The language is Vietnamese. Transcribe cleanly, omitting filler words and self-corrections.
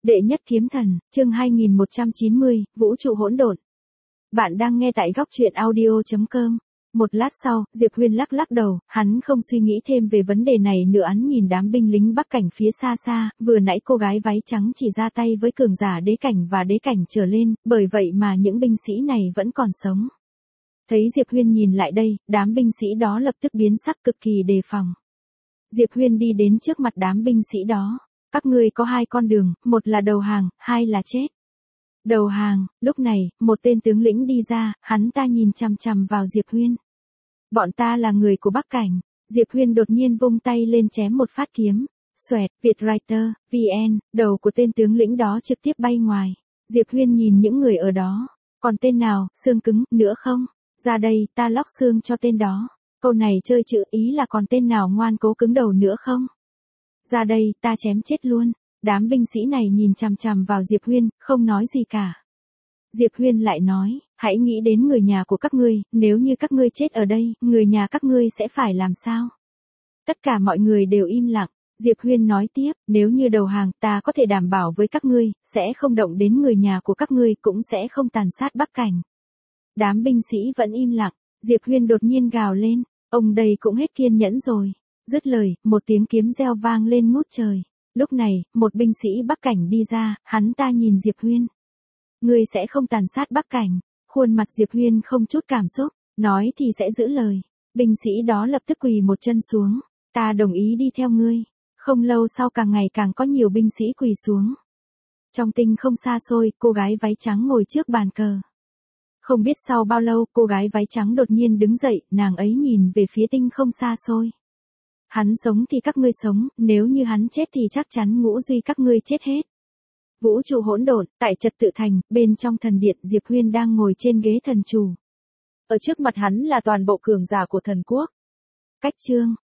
Đệ nhất kiếm thần, chương 2190, vũ trụ hỗn độn. Bạn đang nghe tại góc truyện audio.com. Một lát sau, Diệp Huyên lắc lắc đầu, hắn không suy nghĩ thêm về vấn đề này nữa. Hắn nhìn đám binh lính Bắc Cảnh phía xa xa, vừa nãy cô gái váy trắng chỉ ra tay với cường giả đế cảnh và đế cảnh trở lên, bởi vậy mà những binh sĩ này vẫn còn sống. Thấy Diệp Huyên nhìn lại đây, đám binh sĩ đó lập tức biến sắc cực kỳ đề phòng. Diệp Huyên đi đến trước mặt đám binh sĩ đó. Các ngươi có hai con đường, một là đầu hàng, hai là chết. Đầu hàng. Lúc này, một tên tướng lĩnh đi ra, hắn ta nhìn chằm chằm vào Diệp Huyên. Bọn ta là người của Bắc Cảnh. Diệp Huyên đột nhiên vung tay lên chém một phát kiếm. Xoẹt, Vietwriter, VN, đầu của tên tướng lĩnh đó trực tiếp bay ngoài. Diệp Huyên nhìn những người ở đó. Còn tên nào, xương cứng, nữa không? Ra đây, ta lóc xương cho tên đó. Câu này chơi chữ ý là còn tên nào ngoan cố cứng đầu nữa không? Ra đây, ta chém chết luôn. Đám binh sĩ này nhìn chằm chằm vào Diệp Huyên, không nói gì cả. Diệp Huyên lại nói, hãy nghĩ đến người nhà của các ngươi, nếu như các ngươi chết ở đây, người nhà các ngươi sẽ phải làm sao? Tất cả mọi người đều im lặng. Diệp Huyên nói tiếp, nếu như đầu hàng, ta có thể đảm bảo với các ngươi, sẽ không động đến người nhà của các ngươi, cũng sẽ không tàn sát Bắc Cảnh. Đám binh sĩ vẫn im lặng. Diệp Huyên đột nhiên gào lên, ông đây cũng hết kiên nhẫn rồi. Dứt lời, một tiếng kiếm reo vang lên ngút trời. Lúc này, một binh sĩ Bắc Cảnh đi ra, hắn ta nhìn Diệp Huyên. Ngươi sẽ không tàn sát Bắc Cảnh. Khuôn mặt Diệp Huyên không chút cảm xúc, nói thì sẽ giữ lời. Binh sĩ đó lập tức quỳ một chân xuống. Ta đồng ý đi theo ngươi. Không lâu sau càng ngày càng có nhiều binh sĩ quỳ xuống. Trong tinh không xa xôi, cô gái váy trắng ngồi trước bàn cờ. Không biết sau bao lâu, cô gái váy trắng đột nhiên đứng dậy, nàng ấy nhìn về phía tinh không xa xôi. Hắn sống thì các ngươi sống, nếu như hắn chết thì chắc chắn ngũ duy các ngươi chết hết. Vũ trụ hỗn độn, tại Trật Tự Thành, bên trong thần điện, Diệp Huyên đang ngồi trên ghế thần chủ. Ở trước mặt hắn là toàn bộ cường giả của thần quốc. Cách chương